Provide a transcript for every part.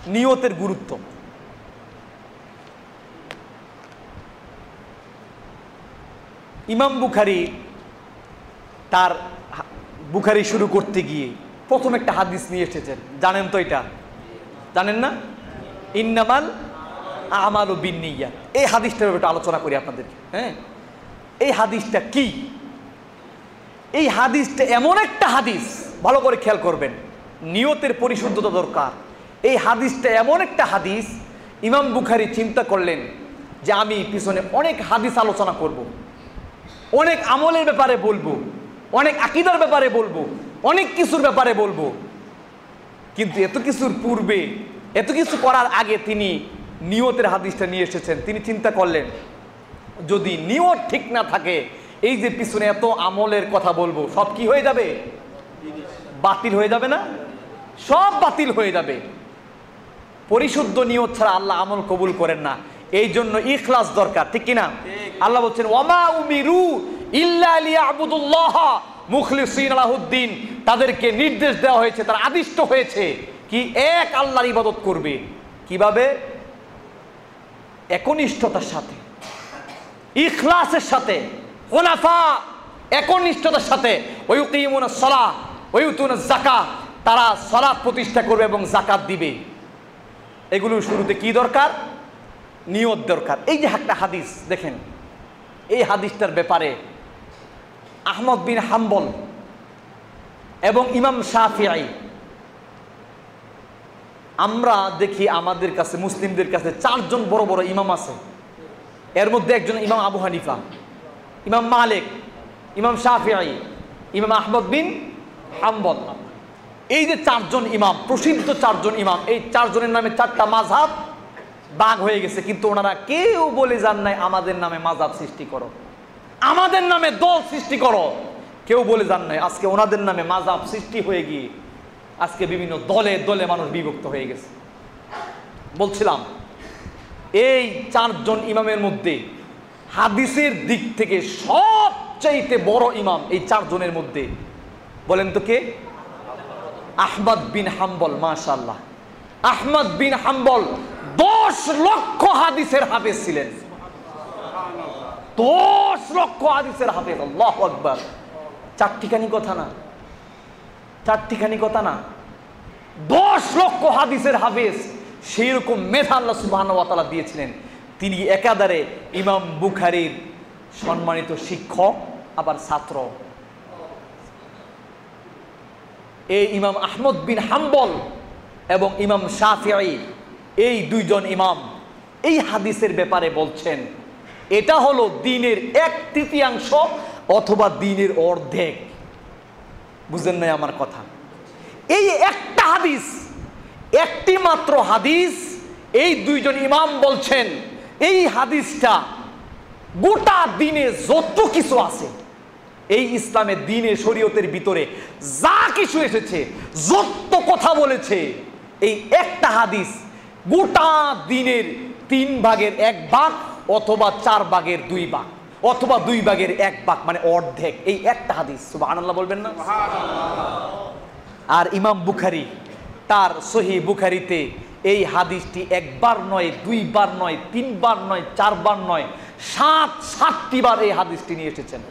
নিয়তের গুরুত্ব। ইমাম বুখারী তার বুখারী শুরু করতে গিয়ে প্রথম একটা হাদিস নিয়ে এসেছেন, জানেন তো? এটা জানেন না? ইন্নামাল আমালু বিন্নিয়াত। এই হাদিসটার ব্যাপারে একটু আলোচনা করি আপনাদেরকে। হ্যাঁ, এই হাদিসটা কি? এই হাদিসটা এমন একটা হাদিস, ভালো করে খেয়াল করবেন, নিয়তের পরিশুদ্ধতা দরকার। এই হাদিসটা এমন একটা হাদিস, ইমাম বুখারী চিন্তা করলেন যে আমি পিছনে অনেক হাদিস আলোচনা করব, অনেক আমলের ব্যাপারে বলবো, অনেক আকীদার ব্যাপারে বলবো, অনেক কিছুর ব্যাপারে বলবো, কিন্তু এত কিছুর পূর্বে, এত কিছু করার আগে তিনি নিয়তের হাদিসটা নিয়ে এসেছেন। তিনি চিন্তা করলেন যদি নিয়ত ঠিক না থাকে, এই যে পিছনে এত আমলের কথা বলবো সব কি হয়ে যাবে? বাতিল হয়ে যাবে না? সব বাতিল হয়ে যাবে। পরিশুদ্ধ নিয়ত ছাড়া আল্লাহ আমল কবুল করেন না। এই জন্য ইখলাস দরকার, ঠিক কিনা? আল্লাহ বলছেন ওয়ামা উমিরু ইল্লা লিয়াবুদুল্লাহ মুখলিসিনা লাহুদ্দিন। তাদেরকে নির্দেশ দেওয়া হয়েছে, তারা আদিষ্ট হয়েছে কি এক আল্লাহর ইবাদত করবে। কিভাবে? একনিষ্ঠতার সাথে, ইখলাসের সাথে, হুনাফা, একনিষ্ঠতার সাথে। ওয়ায়ুকিমুনাস সালাহ ওয়ায়ুতুনাজ যাকাত, তারা সালাত প্রতিষ্ঠা করবে এবং যাকাত দিবে। এগুলোর শুরুতে কি দরকার? নিয়ত দরকার। এই যে একটা হাদিস দেখেন, এই হাদিসটার ব্যাপারে আহমদ বিন হাম্বল এবং ইমাম শাফিঈ, আমরা দেখি আমাদের কাছে, মুসলিমদের কাছে 4 জন বড় বড় ইমাম আছে। এর মধ্যে একজন ইমাম আবু হানিফা, ইমাম মালিক, ইমাম শাফিঈ, ইমাম আহমদ বিন হাম্বল। এই যে 4 জন ইমাম, প্রসিদ্ধ 4 জন ইমাম, এই 4 জনের নামে 4টা মাযহাব ভাগ হয়ে গেছে, কিন্তু ওনারা কেউ বলে যান নাই আমাদের নামে মাযহাব সৃষ্টি করো, আমাদের নামে দল সৃষ্টি করো, কেউ বলে যান নাই। আজকে ওনাদের নামে মাযহাব সৃষ্টি হয়ে গিয়ে আজকে বিভিন্ন দলে দলে মানুষ বিভক্ত হয়ে গেছে। বলছিলাম এই 4 জন ইমামের মধ্যে হাদিসের দিক থেকে সবচাইতে বড় ইমাম এই 4 জনের মধ্যে, বলেন তো কে? আহমদ বিন হাম্বল। মাশাআল্লাহ, আহমদ বিন হাম্বল 10 লক্ষ হাদিসের হাফেজ ছিলেন। 10 লক্ষ হাদিসের হাফেজ। আল্লাহু আকবার। 4টিখানি কথা না, 4টিখানি কথা না, 10 লক্ষ হাদিসের হাফেজ। সেই রকম মেধা আল্লাহ সুবহানাহু ওয়া তাআলা দিয়েছিলেন। তিনি একাধারে ইমাম বুখারীর সম্মানিত শিক্ষক আবার ছাত্র। এই ইমাম আহমদ বিন হাম্বল এবং ইমাম শাফিঈ, এই 2 জন ইমাম এই হাদিসের ব্যাপারে বলছেন এটা হলো দ্বীনের 1/3 অথবা দ্বীনের অর্ধেক। বুঝেন নাই আমার কথা? এই একটা হাদিস, একটি মাত্র হাদিস, এই 2 জন ইমাম বলছেন এই হাদিসটা গোটা দ্বীনে যত কিছু আছে, এই ইসলামের দ্বীনের শরীয়তের ভিতরে যা কিছু এসেছে, যত কথা বলেছে, এই একটা হাদিস গোটা দ্বীনের 3 ভাগের 1 ভাগ অথবা 4 ভাগের 2 ভাগ অথবা 2 ভাগের 1 ভাগ, মানে অর্ধেক। এই একটা হাদিস। সুবহানাল্লাহ বলবেন না? আর ইমাম বুখারী তার সহিহ বুখারীতে এই হাদিসটি 1 বার নয়, 2 বার নয়, 3 বার নয়, 4 বার নয়, 7টি বার এই হাদিসটি নিয়ে এসেছেন।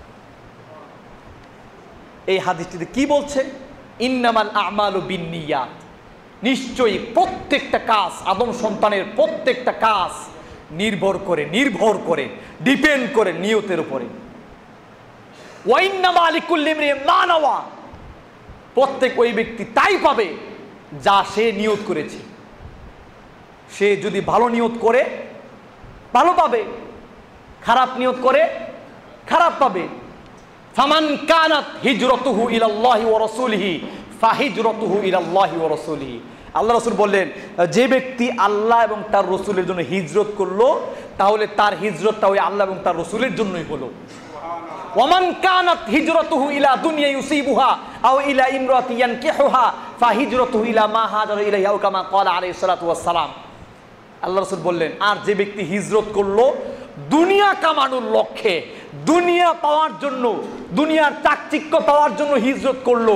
এই হাদিসটিতে কি বলছে? ইন্নামাল আমালু বিন্নিয়াত। নিশ্চয়ই প্রত্যেকটা কাজ, আদম সন্তানের প্রত্যেকটা কাজ নির্ভর করে ডিপেন্ড করে নিয়তের উপরে। ওয়া ইন্নামা লিকুল্লি ইমরিইন মা নাওয়া। প্রত্যেক ওই ব্যক্তি তাই পাবে যা সে নিয়ত করেছে। সে যদি ভালো নিয়ত করে ভালো পাবে, খারাপ নিয়ত করে খারাপ পাবে। ফামান কানাত হিজরতুহু ইলাল্লাহি ওয়া রাসূলিহি ফাহিজরতুহু ইলাল্লাহি ওয়া রাসূলিহি। আল্লাহ রাসূল বললেন, যে ব্যক্তি আল্লাহ এবং তার রাসূলের জন্য হিজরত করলো, তাহলে তার হিজরতটা ওই আল্লাহ এবং তার রাসূলের জন্যই হলো। ওয়ামান কানাত হিজরতুহু ইলা দুনিয়া ইউসিবুহা আও ইলা ইমরাতি ইয়ানকিহুহা ফাহিজরতুহু ইলা মা হাজারা ইলাইহি আও কামা ক্বালা আলাইহিস সালাতু ওয়াস সালাম। আল্লাহ রাসূল বললেন, আর যে ব্যক্তি হিজরত করলো দুনিয়া কামানোর লক্ষ্যে, দুনিয়া পাওয়ার জন্য, দুনিয়ার চাকচিক্য পাওয়ার জন্য হিজরত করলো,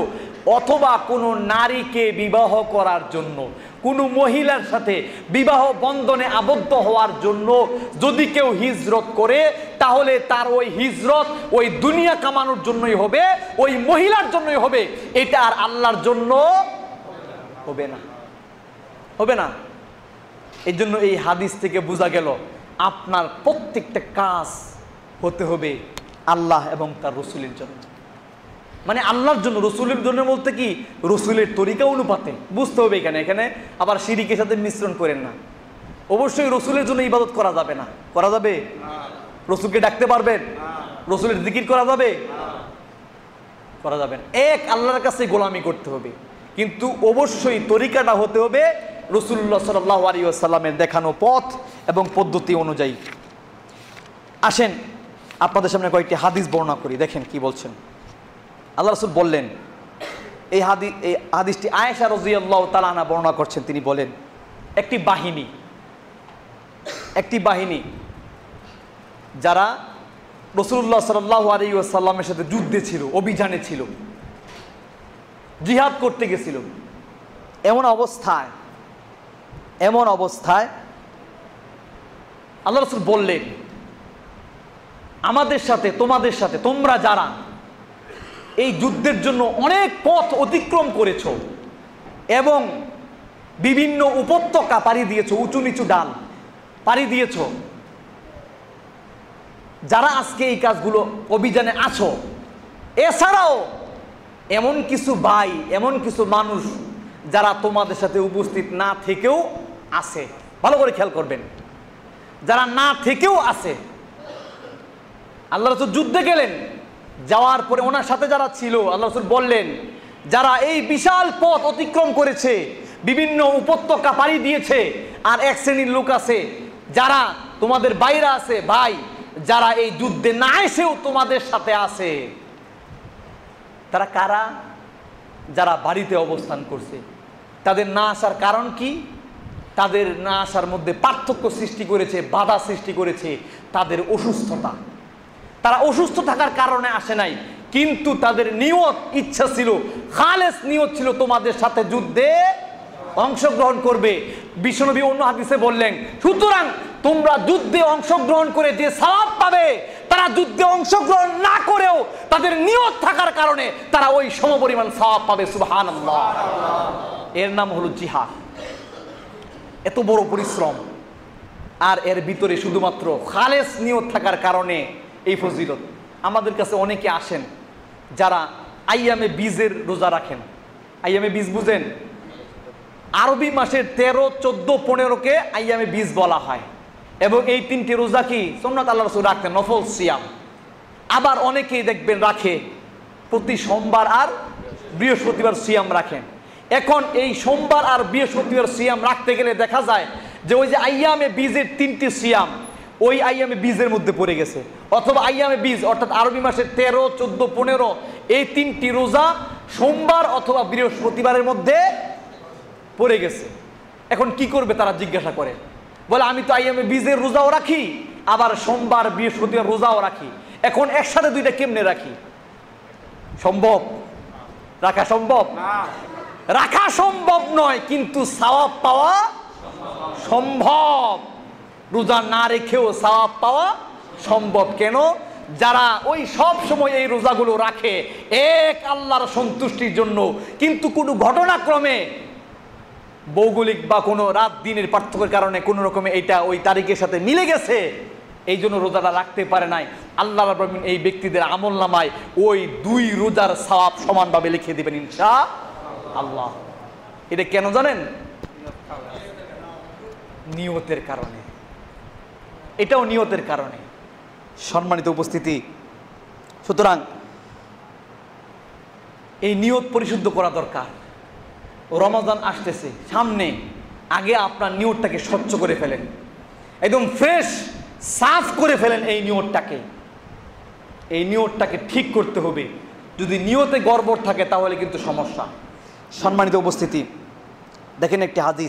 অথবা কোনো নারীকে বিবাহ করার জন্য, কোনো মহিলার সাথে বিবাহ বন্ধনে আবদ্ধ হওয়ার জন্য যদি কেউ হিজরত করে, তাহলে তার ওই হিজরত ওই দুনিয়া কামানোর জন্যই হবে, ওই মহিলার জন্যই হবে, এটা আর আল্লাহর জন্য হবে না, হবে না। এই জন্য এই হাদিস থেকে বোঝা গেল আপনার প্রত্যেকটা কাজ হতে হবে আল্লাহ এবং তার রসুলের জন্য, মানে আল্লাহর জন্য। রসুলের জন্য বলতে কি, রসুলের তরিকা অনুপাতে বুঝতে হবে। এখানে আবার শিরিকের সাথে মিশ্রণ করেন না। অবশ্যই রসুলের জন্য ইবাদত করা যাবে না, করা যাবে? রসুলকে ডাকতে পারবেন? রসুলের জিকির করা যাবে? করা যাবে না। এক আল্লাহর কাছে গোলামি করতে হবে, কিন্তু অবশ্যই তরিকাটা হতে হবে রাসূলুল্লাহ সাল্লাল্লাহু আলাইহি ওয়াসাল্লামের দেখানো পথ এবং পদ্ধতি অনুযায়ী। আসেন আপনাদের সামনে কয়েকটি হাদিস বর্ণনা করি, দেখেন কি বলছেন। আল্লাহ রাসূল বললেন, এই হাদিসটি আয়েশা রাদিয়াল্লাহু তাআলা আনহা বর্ণনা করছেন। তিনি বলেন, একটি বাহিনী যারা রাসূলুল্লাহ সাল্লাল্লাহু আলাইহি ওয়াসাল্লামের সাথে যুদ্ধে ছিল, অভিযানে ছিল, জিহাদ করতে গেছিল। এমন অবস্থায় আল্লাহ রাসূল বললেন, আমাদের সাথে তোমাদের সাথে তোমরা যারা এই যুদ্ধের জন্য অনেক পথ অতিক্রম করেছো এবং বিভিন্ন উপত্যকা পাড়ি দিয়েছো, উঁচু নিচু ডাল পাড়ি দিয়েছো, যারা আজকে এই কাজগুলো অভিযানে আছো, এছাড়াও এমন কিছু ভাই, এমন কিছু মানুষ যারা তোমাদের সাথে উপস্থিত না থেকেও আছে। ভালো করে খেয়াল করবেন, যারা না থেকেও আছে। আল্লাহ রাসূল যুদ্ধে গেলেন, যাওয়ার পরে ওনার সাথে যারা ছিল, আল্লাহ রাসূল বললেন, যারা এই বিশাল পথ অতিক্রম করেছে, বিভিন্ন উপত্যকা পাড়ি দিয়েছে, আর এক শ্রেণীর লোক আছে যারা তোমাদের বাইরে আছে, ভাই, যারা এই যুদ্ধে না এসেও তোমাদের সাথে আছে। তারা কারা? যারা বাড়িতে অবস্থান করছে। তাদের না আসার কারণ কি? তাদের না আসার মধ্যে পার্থক্য সৃষ্টি করেছে, বাধা সৃষ্টি করেছে তাদের অসুস্থতা। তারা অসুস্থ থাকার কারণে আসে নাই, কিন্তু তাদের নিয়ত, ইচ্ছা ছিল, খালেস নিয়ত ছিল তোমাদের সাথে যুদ্ধে অংশগ্রহণ করবে। বিশ্বনবী অন্য হাদিসে বললেন, সুতরাং তোমরা যুদ্ধে অংশগ্রহণ করে যে সওয়াব পাবে, তারা যুদ্ধে অংশগ্রহণ না করেও তাদের নিয়ত থাকার কারণে তারা ওই সমপরিমাণ সওয়াব পাবে। সুবহানাল্লাহ। এর নাম হলো জিহাদ। এত বড় পরিশ্রম, আর এর ভিতরে শুধুমাত্র খালেস নিয়ত থাকার কারণে এই ফজিলত। আমাদের কাছে অনেকে আসেন যারা আইয়ামে বীজের রোজা রাখেন। আইয়ামে বীজ বুঝেন? আরবি মাসের 13, 14, 15কে আইয়ামে বীজ বলা হয়। এবং এই তিনটি রোজা কি সুন্নাত আল্লাহ রাসূল রাখতেন, নফল সিয়াম। আবার অনেকেই দেখবেন রাখে প্রতি সোমবার আর বৃহস্পতিবার সিয়াম রাখেন। এখন এই সোমবার আর বৃহস্পতিবার সিয়াম রাখতে গেলে দেখা যায় যে ওই যে আইয়ামে বীজের 3টি সিয়াম ওই আইয়ামে বীজের মধ্যে পড়ে গেছে, অথবা আইয়ামে বীজ অর্থাৎ আরবি মাসের 13, 14, 15 এই 3টি রোজা সোমবার অথবা বৃহস্পতিবারের মধ্যে পড়ে গেছে। এখন কি করবে তারা জিজ্ঞাসা করে, বলে আমি তো আইয়ামে বীজের রোজাও রাখি, আবার সোমবার বৃহস্পতিবার রোজাও রাখি, এখন একসাথে দুইটা কেমনে রাখি? সম্ভব? রাখা সম্ভব? রাখা সম্ভব নয়, কিন্তু সওয়াব পাওয়া সম্ভব। রোজা না রেখেও সওয়াব পাওয়া সম্ভব। কেন? যারা ওই সব সময় এই রোজাগুলো রাখে এক আল্লাহর সন্তুষ্টির জন্য, কিন্তু কোনো ঘটনাক্রমে ভৌগোলিক বা কোনো রাত দিনের পার্থক্যের কারণে কোনো রকমে এটা ওই তারিখের সাথে মিলে গেছে, এই জন্য রোজাটা রাখতে পারে নাই। আল্লাহ রাব্বুল আলামিন এই ব্যক্তিদের আমলনামায় ওই 2 রোজার সওয়াব সমানভাবে লিখে দিবেন ইনশাআল্লাহ। এটা কেন জানেন? নিয়তের কারণে। এটাও নিয়তের কারণে। সম্মানিত উপস্থিতি, সুতরাং এই নিয়ত পরিশুদ্ধ করা দরকার। রমজান আসতেছে সামনে, আগে আপনার নিয়তটাকে স্বচ্ছ করে ফেলেন, একদম ফ্রেশ সাফ করে ফেলেন। এই নিয়তটাকে ঠিক করতে হবে। যদি নিয়তে গড়বড় থাকে তাহলে কিন্তু সমস্যা। সম্মানিত উপস্থিতি, দেখেন একটি হাদিস,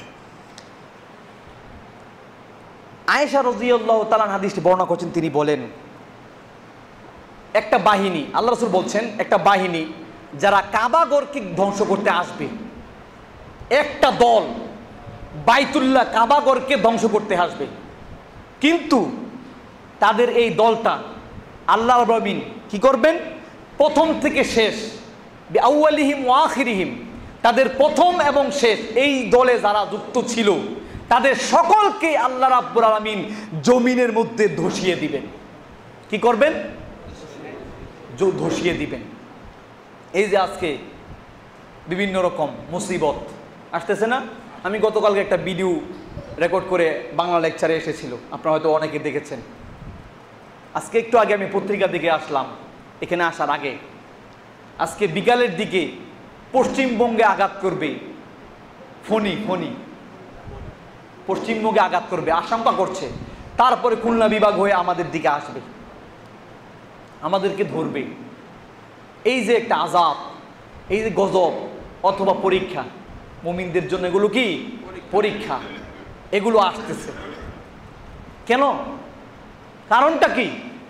আয়েশা রাদিয়াল্লাহু তাআলা হাদিসটি বর্ণনা করছেন। তিনি বলেন, একটা বাহিনী, আল্লাহ রাসূল বলছেন, একটা বাহিনী যারা কাবাগরকে ধ্বংস করতে আসবে, একটা দল বাইতুল্লাহ কাবাগরকে ধ্বংস করতে আসবে, কিন্তু তাদের এই দলটা আল্লাহ রাব্বুল আলামিন কি করবেন? প্রথম থেকে শেষ, বিআউয়ালিহিম ওয়া আখিরিহিম, তাদের প্রথম এবং শেষ এই দলে যারা যুক্ত ছিল তাদের সকলকে আল্লাহ রাব্বুল আলামিন জমিনের মধ্যে ধসিয়ে দিবেন। কি করবেন? ধসিয়ে দিবেন। এই যে আজকে বিভিন্ন রকম মুসিবত আসতেছে না, আমি গতকালকে একটা ভিডিও রেকর্ড করে বাংলা লেকচারে এসেছিল, আপনারা হয়তো অনেকে দেখেছেন। আজকে একটু আগে আমি পত্রিকা দিকে আসলাম, এখানে আসার আগে আজকে বিকালের দিকে পশ্চিমবঙ্গে আঘাত করবে ফণি, পশ্চিমবঙ্গে আঘাত করবে আশঙ্কা করছে, তারপরে খুলনা বিভাগ হয়ে আমাদের দিকে আসবে, আমাদেরকে ধরবে। এই যে একটা আযাব, এই যে গজব অথবা পরীক্ষা, মুমিনদের জন্য এগুলো কি পরীক্ষা, এগুলো আসতেছে কেন? কারণটা কি?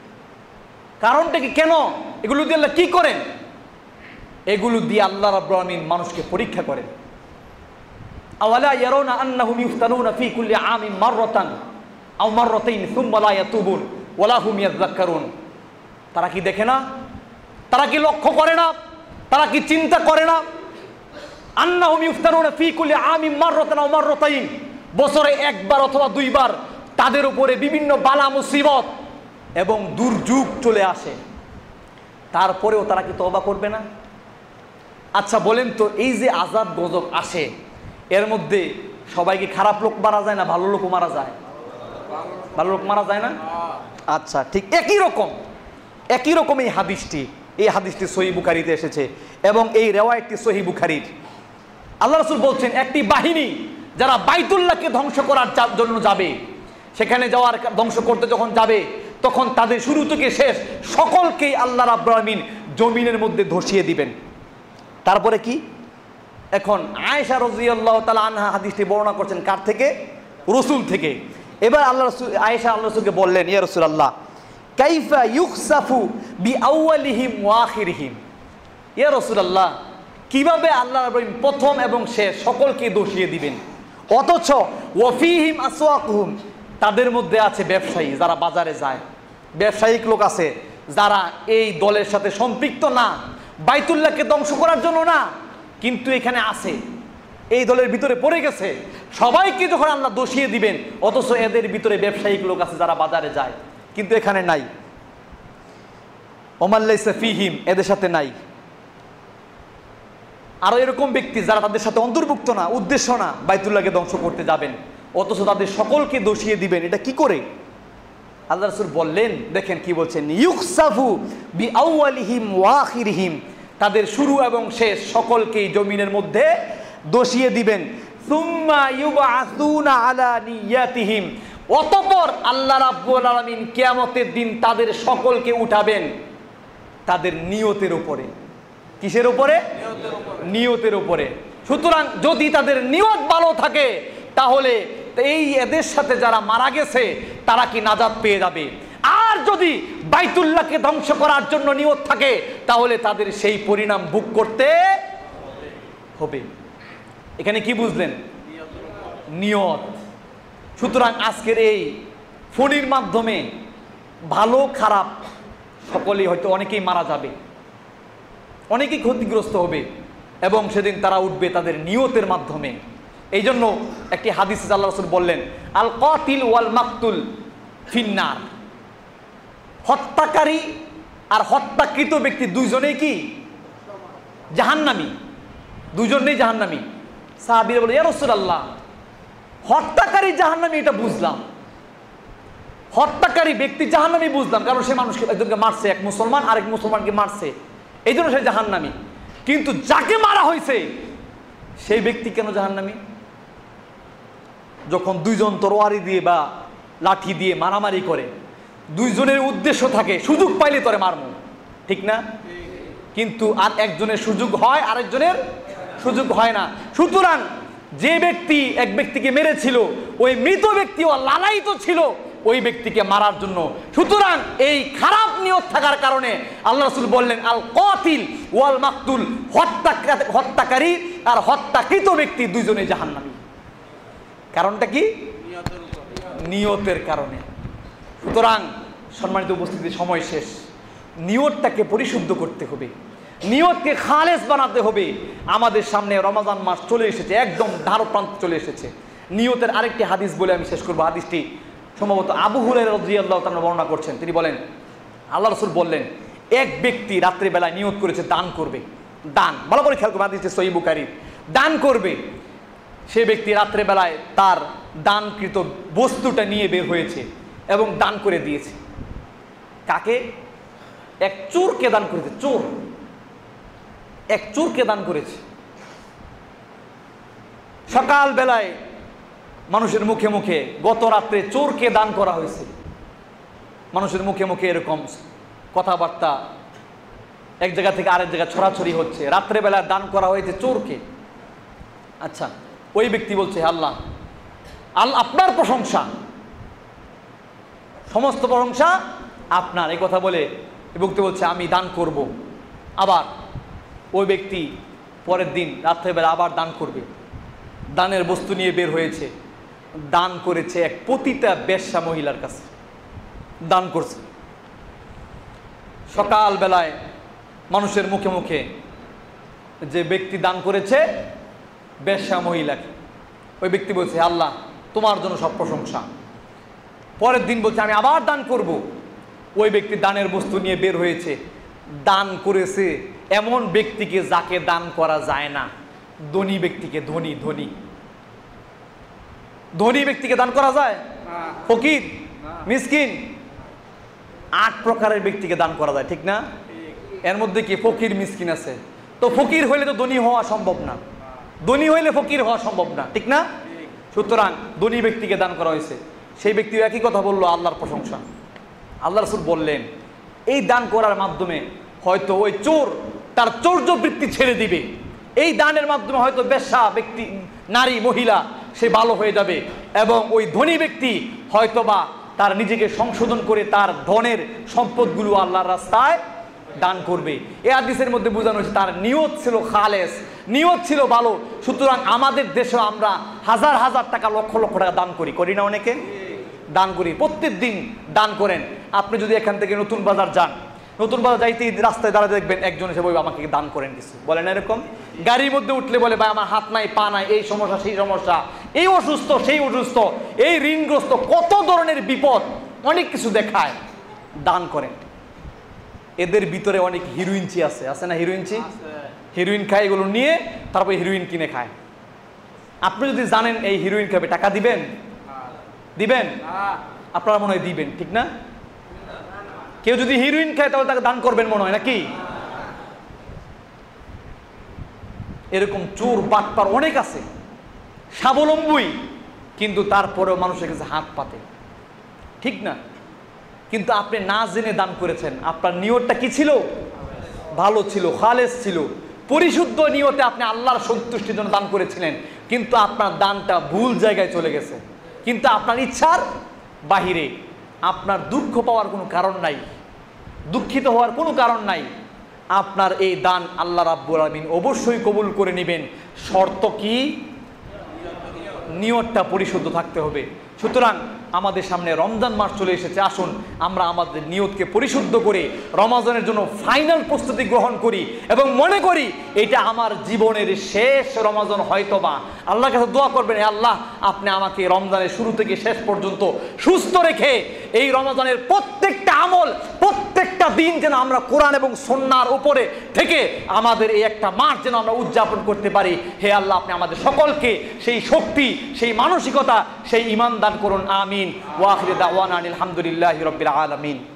কেন এগুলো দিয়ে আল্লাহ কি করেন? এগুলো দিয়ে আল্লাহ রাব্বুল আলামিন মানুষকে পরীক্ষা করেন। আওয়ালা ইয়ারাউনা আন্নাহুম ইফতানুনা ফি কুল্লি আমিন মাররাতান আও মাররাতাইন সুম্মা লা ইয়াতুবুন ওয়ালা হুম ইয়াযাক্কারুন। তারা কি দেখে না? তারা কি লক্ষ্য করে না? তারা কি চিন্তা করে না? আন্নাহুম ইফতানুনা ফি কুল্লি আমিন মাররাতান আও মাররাতাইন, বছরে একবার অথবা দুইবার তাদের উপরে বিভিন্ন বালা মুসিবত এবং দুর্যোগ চলে আসে, তারপরেও তারা কি তওবা করবে না? আচ্ছা বলেন তো, এই যে আযাব গজব আসে এর মধ্যে সবাই কি খারাপ লোক মারা যায় না ভালো লোকও মারা যায়? ভালো লোক মারা যায় না? আচ্ছা, ঠিক একই রকম এই হাদিসটি সহিহ বুখারীতে এসেছে এবং এই রিওয়ায়াতটি সহিহ বুখারীর। আল্লাহ রাসূল বলছেন, একটি বাহিনী যারা বাইতুল্লাহকে ধ্বংস করার জন্য যাবে, সেখানে ধ্বংস করতে যখন যাবে তখন তাদের শুরু থেকে শেষ সকলকেই আল্লাহ রাব্বুল আলামিন জমিনের মধ্যে ধসিয়ে দিবেন। তারপরে কি? এখন আয়েশা রাদিয়াল্লাহু তাআলা আনহা হাদিসটি বর্ণনা করছেন কার থেকে? রাসূল থেকে। এবার আয়েশা আল্লাহ রাসূলকে বললেন, ইয়া রাসূলুল্লাহ কাইফা ইউখসাফু বিআউয়ালিহিম ওয়া আখিরিহিম, ইয়া রাসূলুল্লাহ কিভাবে আল্লাহ রাব্বুল আলামিন প্রথম এবং শেষ সকলকে ধসিয়ে দিবেন, অথচ ওয়া ফীহিম আসওয়াকুহুম, তাদের মধ্যে আছে ব্যবসায়ী যারা বাজারে যায়, ব্যবসায়িক লোক আছে যারা এই দলের সাথে সম্পৃক্ত না, বাইতুল্লাহকে ধ্বংস করার জন্য না, কিন্তু এখানে আছে, এই দলের ভিতরে পড়ে গেছে। সবাইকে যখন আল্লাহ দোষিয়ে দিবেন, অথচ এদের ভিতরে ব্যবসায়িক লোক আছে যারা বাজারে যায়, কিন্তু এখানে নাই। ওমান লাইসা ফীহিম, এদের সাথে নাই। আরো এরকম ব্যক্তি যারা তাদের সাথে অন্তর্ভুক্ত না, উদ্দেশ্য না বাইতুল্লাহকে ধ্বংস করতে যাবেন, অথচ তাদের সকলকে দোষিয়ে দিবেন, এটা কি করে? আল্লাহ রাসূল বললেন, দেখেন কি বলছেন, ইউখসাফু বিআউয়ালিহিম ওয়া আখিরিহিম, তাদের শুরু এবং শেষ সকলকেই জমিনের মধ্যে দোষিয়ে দিবেন। সুম্মা ইউবআসুনা আলা নিয়াতিহিম, অতঃপর আল্লাহ রাব্বুল আলামিন কিয়ামতের দিন তাদের সকলকে উঠাবেন তাদের নিয়তের উপরে। কিসের উপরে? নিয়তের উপরে। সুতরাং যদি তাদের নিয়ত ভালো থাকে তাহলে এদের সাথে যারা মারা গেছে তারা কি নাজাত পেয়ে যাবে, আর যদি বাইতুল্লাহকে ধ্বংস করার জন্য নিয়ত থাকে তাহলে তাদের সেই পরিণাম ভোগ করতে হবে। এখানে কি বুঝলেন? নিয়ত। সুতরাং আজকের এই ফোনের মাধ্যমে ভালো খারাপ সকলেই হয়তো অনেকেই মারা যাবে, অনেকেই ক্ষতিগ্রস্ত হবে এবং সেদিন তারা উঠবে তাদের নিয়তের মাধ্যমে। এই জন্য একটি হাদিসে আল্লাহ রাসূল বললেন, আল কাতিল ওয়াল মাকতুল ফিন্নার, হত্যাকারী আর হত্যাকৃত ব্যক্তি দুইজনেই কি জাহান্নামী, দুইজনেই জাহান্নামী। সাহাবীরা বলে, ইয়া রাসূলুল্লাহ হত্যাকারী জাহান্নামী এটা বুঝলাম, হত্যাকারী ব্যক্তি জাহান্নামী বুঝলাম, কারণ সে মানুষকে একজনকে মারছে, এক মুসলমান আরেক মুসলমানকে মারছে, এই জন্য সে জাহান্নামী। কিন্তু যাকে মারা হয়েছে সেই ব্যক্তি কেন জাহান্নামী? যখন দুইজন তরোয়ারি দিয়ে বা লাঠি দিয়ে মারামারি করে, দুইজনের উদ্দেশ্য থাকে সুযোগ পাইলে তরে মারমু, ঠিক না? কিন্তু আর একজনের সুযোগ হয়, আরেকজনের সুযোগ হয় না। সুতরাং যে ব্যক্তি এক ব্যক্তিকে মেরেছিল ওই মৃত ব্যক্তিও লালায়িত ছিল ওই ব্যক্তিকে মারার জন্য। সুতরাং এই খারাপ নিয়ত থাকার কারণে আল্লাহ রাসূল বললেন, আল কাতিল ওয়াল মাকতুল, হত্যাকারী আর হত্যাকৃত ব্যক্তি দুইজনেই জাহান্নামী। কারণটা কি? নিয়তের কারণে। সুতরাং সম্মানিত উপস্থিতি, সময় শেষ। নিয়তটাকে পরিশুদ্ধ করতে হবে, নিয়তকে খালেস বানাতে হবে। আমাদের সামনে রমাদান মাস চলে এসেছে, একদম ধারপ্রান্ত চলে এসেছে। নিয়তের আরেকটি হাদিস বলে আমি শেষ করবো। হাদিসটি সম্ভবত আবু হুরায়রা রাদিয়াল্লাহু তাআলা বর্ণনা করছেন। তিনি বলেন, আল্লাহ রাসূল বললেন, এক ব্যক্তি রাত্রিবেলায় নিয়ত করেছে দান করবে। দান, ভালো করে খেয়াল করবে, হাদিসটি সহিহ বুখারীর। দান করবে। সে ব্যক্তি রাত্রেবেলায় তার দানকৃত বস্তুটা নিয়ে বের হয়েছে এবং দান করে দিয়েছে। কাকে? এক চোরকে দান করেছে। চোর, এক চোরকে দান করেছে। সকাল বেলায় মানুষের মুখে মুখে গত রাত্রে চোরকে দান করা হয়েছে, মানুষের মুখে মুখে এরকম কথাবার্তা এক জায়গা থেকে আরেক জায়গায় ছড়াছড়ি হচ্ছে। রাত্রেবেলা দান করা হয়েছে চোরকে। আচ্ছা, ওই ব্যক্তি বলছে, আল্লাহ আপনার প্রশংসা, সমস্ত প্রশংসা আপনার, এই কথা বলে ব্যক্তি বলছে আমি দান করব। আবার ওই ব্যক্তি পরের দিন রাত্রেবেলা আবার দান করবে। দানের বস্তু নিয়ে বের হয়েছে, দান করেছে এক পতিতা বেশ্যা মহিলার কাছে দান করছে। সকাল বেলায় মানুষের মুখে মুখে যে ব্যক্তি দান করেছে বেশ্যা মহিলাকে, ওই ব্যক্তি বলছে, আল্লাহ তোমার জন্য সব প্রশংসা। পরের দিন বলছে আমি আবার দান করব। ওই ব্যক্তি দানের বস্তু নিয়ে বের হয়েছে, দান করেছে এমন ব্যক্তিকে যাকে দান করা যায় না, ধনী ব্যক্তিকে। ধনী ধনী ধনী ব্যক্তিকে দান করা যায়? ফকির, মিসকিন, 8 প্রকারের ব্যক্তিকে দান করা যায়, ঠিক না? এর মধ্যে কি ফকির মিসকিন আছে? তো ফকির হইলে তো ধনী হওয়া সম্ভব না, ধনী হইলে ফকির হওয়া সম্ভব না, ঠিক না? সুতরাং ধনী ব্যক্তিকে দান করা হয়েছে। সেই ব্যক্তি একই কথা বললো, আল্লাহর প্রশংসা। আল্লাহ রাসূল বললেন, এই দান করার মাধ্যমে হয়তো ওই চোর তার চৌর্য বৃত্তি ছেড়ে দিবে। এই দানের মাধ্যমে হয়তো বেশ্যা ব্যক্তি, নারী, মহিলা, সে ভালো হয়ে যাবে। এবং ওই ধনী ব্যক্তি হয়তোবা তার নিজেকে সংশোধন করে তার ধনের সম্পদগুলো আল্লাহর রাস্তায় দান করবে। এই হাদিসের মধ্যে বোঝানো হয়েছে তার নিয়ত ছিল খালেস, নিয়ত ছিল ভালো। সুতরাং আমাদের দেশে আমরা হাজার হাজার টাকা, লক্ষ লক্ষ টাকা দান করি, করি না? অনেকে দান করি, প্রত্যেক দিন দান করেন। আপনি যদি এখান থেকে নতুন বাজার যান, নতুন বাজার যাইতে রাস্তায় দাঁড়াতে দেখবেন একজন এসে বলবে আমাকে দান করেন কিছু, বলে না এরকম? গাড়ির মধ্যে উঠলে বলে ভাই আমার হাত নাই, পা নাই, এই সমস্যা সেই সমস্যা, এই অসুস্থ সেই অসুস্থ, এই ঋণগ্রস্ত, কত ধরনের বিপদ, অনেক কিছু দেখায়। দান করেন। এদের ভিতরে অনেক হিরোইনচি আছে, আছে না? হিরোইনচি, হিরোইন খায়, এগুলো নিয়ে তারপর হিরোইন কিনে খায়। আপনি যদি জানেন এই হিরোইন খাবে, টাকা দিবেন? দিবেন? আপনারা মনে হয় দিবেন, ঠিক না? কেউ যদি হিরোইন খায় তাহলে তাকে দান করবেন মনে হয়, নাকি? এরকম চোর বাটপার অনেক আছে, স্বাবলম্বী, কিন্তু তারপরেও মানুষের কাছে হাত পাতে, ঠিক না? কিন্তু আপনি না জেনে দান করেছেন, আপনার নিয়তটা কি ছিল? ভালো ছিল, খালেস ছিল, পরিশুদ্ধ নিয়তে আপনি আল্লাহর সন্তুষ্টির জন্য দান করেছিলেন। কিন্তু আপনার দানটা ভুল জায়গায় চলে গেছে, কিন্তু আপনার ইচ্ছার বাহিরে। আপনার দুঃখ পাওয়ার কোনো কারণ নাই, দুঃখিত হওয়ার কোনো কারণ নাই। আপনার এই দান আল্লাহ রাব্বুল আলামিন অবশ্যই কবুল করে নেবেন। শর্ত কি? নিয়তটা পরিশুদ্ধ থাকতে হবে। সুতরাং আমাদের সামনে রমজান মাস চলে এসেছে, আসুন আমরা আমাদের নিয়তকে পরিশুদ্ধ করে রমজানের জন্য ফাইনাল প্রস্তুতি গ্রহণ করি এবং মনে করি এটা আমার জীবনের শেষ রমজান। হয়তোবা আল্লাহর কাছে দোয়া করবেন, হে আল্লাহ আপনি আমাকে রমজানের শুরু থেকে শেষ পর্যন্ত সুস্থ রেখে এই রমজানের প্রত্যেকটা আমল, প্রত্যেকটা দিন যেন আমরা কোরআন এবং সুন্নাহর উপরে থেকে আমাদের এই একটা মাস যেন আমরা উদযাপন করতে পারি। হে আল্লাহ আপনি আমাদের সকলকে সেই শক্তি, সেই মানসিকতা, সেই ঈমান দান করুন। আমিন। ওয়া আখিরু দাওয়ানা আলহামদুলিল্লাহি রাব্বিল আলামিন।